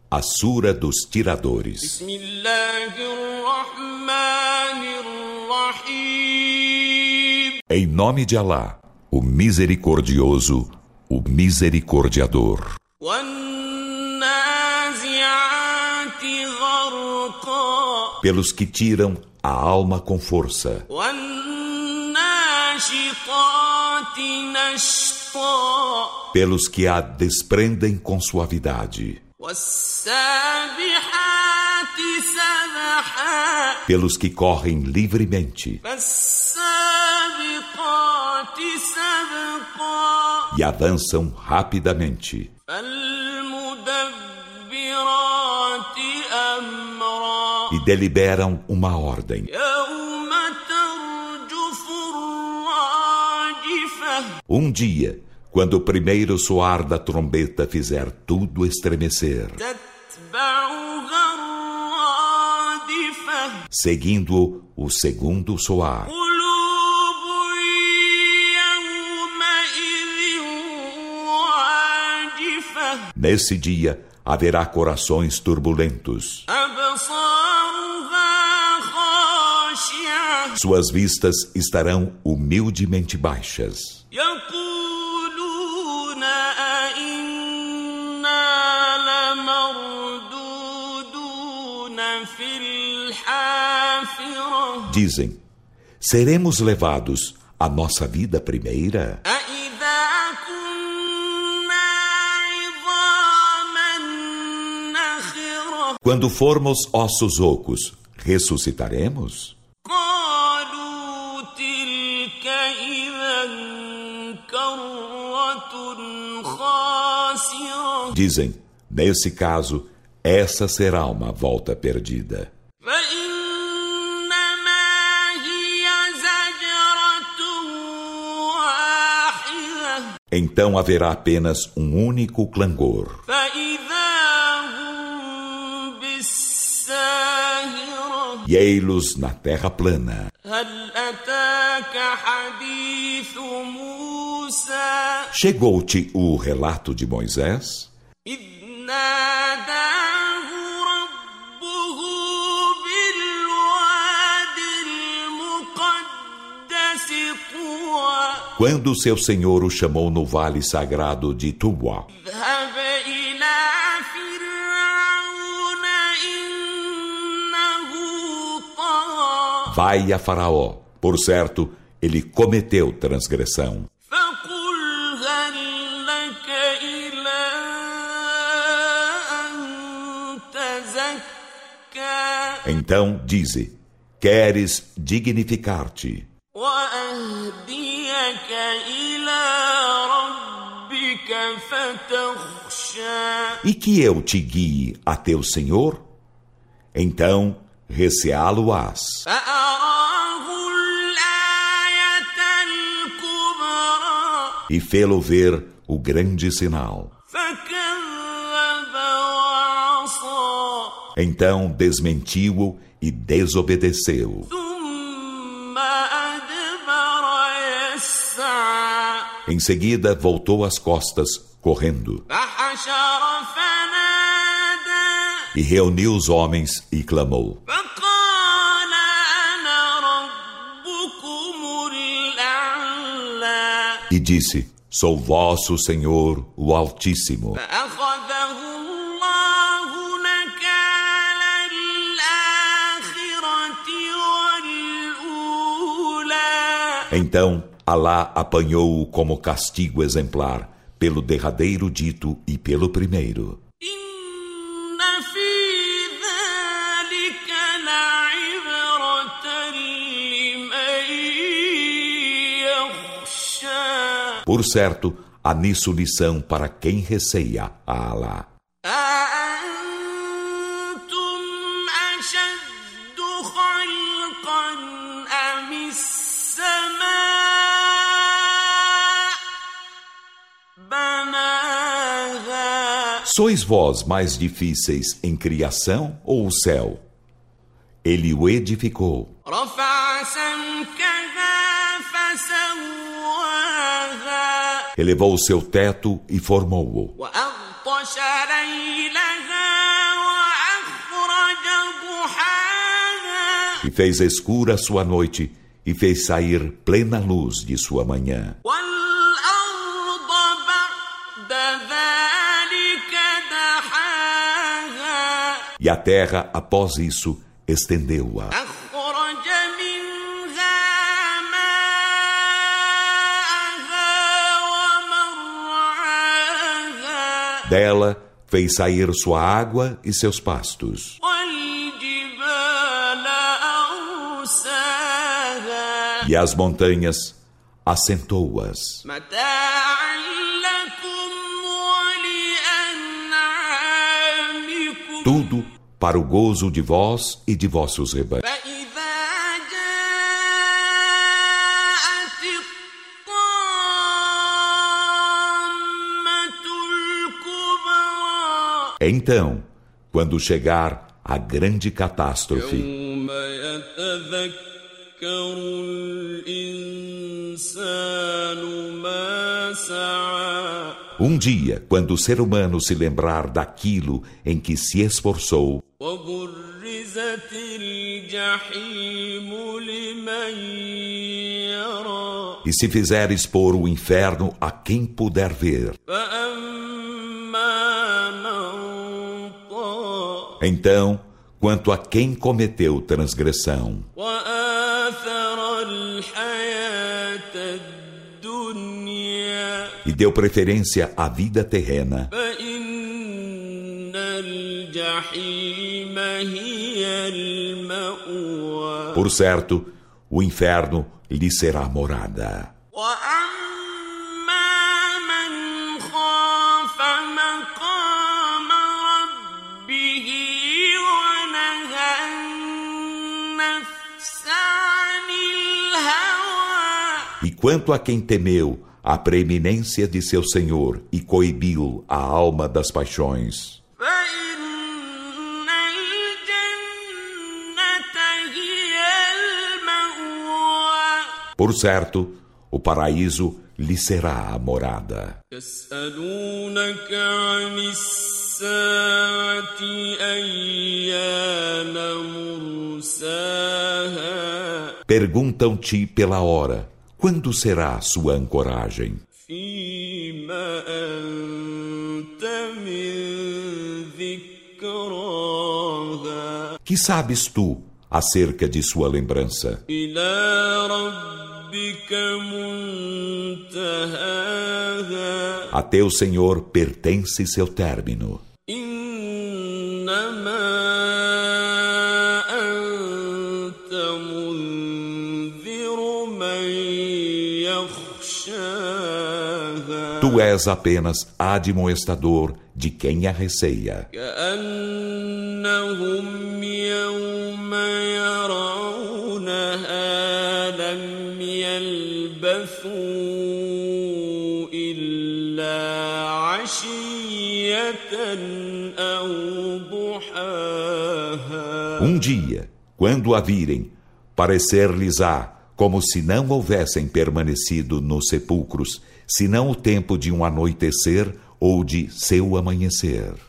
a Sura dos Tiradores. Em nome de Alá, o Misericordioso, o Misericordiador. Pelos que tiram a alma com força. Pelos que a desprendem com suavidade. Pelos que correm livremente. E avançam rapidamente. E deliberam uma ordem. Um dia, quando o primeiro soar da trombeta fizer tudo estremecer, seguindo o segundo soar, nesse dia haverá corações turbulentos. Suas vistas estarão humildemente baixas. Dizem, seremos levados à nossa vida primeira? Quando formos ossos ocos, ressuscitaremos? Dizem, nesse caso, essa será uma volta perdida. Então haverá apenas um único clangor. E ei-los na terra plana. Chegou-te o relato de Moisés? Quando seu Senhor o chamou no vale sagrado de Tuwa. Vai a Faraó, por certo, ele cometeu transgressão. Então dize, queres dignificar-te e que eu te guie a teu Senhor? Então receá-lo-ás. E fê-lo ver o grande sinal. Então desmentiu-o e desobedeceu. Em seguida voltou as costas, correndo. E reuniu os homens e clamou. E disse, sou vosso Senhor, o Altíssimo. Então Alá apanhou-o como castigo exemplar, pelo derradeiro dito e pelo primeiro. Por certo, há nisso lição para quem receia a Alá. Sois vós mais difíceis em criação ou o céu? Ele o edificou. Elevou o seu teto e formou-o. E fez escura a sua noite e fez sair plena luz de sua manhã. والأرض بعد ذلك دحاها E a terra, após isso, estendeu-a. أخرج منها ماءها ومرعاها Dela fez sair sua água e seus pastos. والجبال أرساها E as montanhas, assentou-as. متاعا لكم ولأنعامكم Tudo para o gozo de vós e de vossos rebanhos. فإذا جاءت الطامة الكبرى Então, quando chegar a grande catástrofe, يوم يتذكر الإنسان ما سعى dia, quando o ser humano se lembrar daquilo em que se esforçou, وبرزت الجحيم لمن يرى e se fizer expor o inferno a quem puder ver, فأما من طغى então, quanto a quem cometeu transgressão, وآثر الحياة الدنيا e deu preferência à vida terrena, فإن الجحيم هي المأوى por certo, o inferno lhe será morada. وأما من خاف مقام ربه ونهى النفس عن الهوى E quanto a quem temeu a preeminência de seu Senhor e coibiu a alma das paixões, فإن الجنة هي المأوى por certo, o paraíso lhe será a morada. يسألونك عن الساعة أيان مرساها Perguntam-te pela hora, quando será sua ancoragem? فيما أنت من ذكراها Que sabes tu acerca de sua lembrança? إلى ربك منتهاها A teu Senhor pertence seu término. إنما أنت منذر من يخشاها Tu és apenas admoestador de quem a receia. كأنهم يوم يرونها لم يلبثوا إلا عشية أو ضحاها Dia, quando a virem, parecer-lhes-á como se não houvessem permanecido nos sepulcros, senão o tempo de um anoitecer ou de seu amanhecer.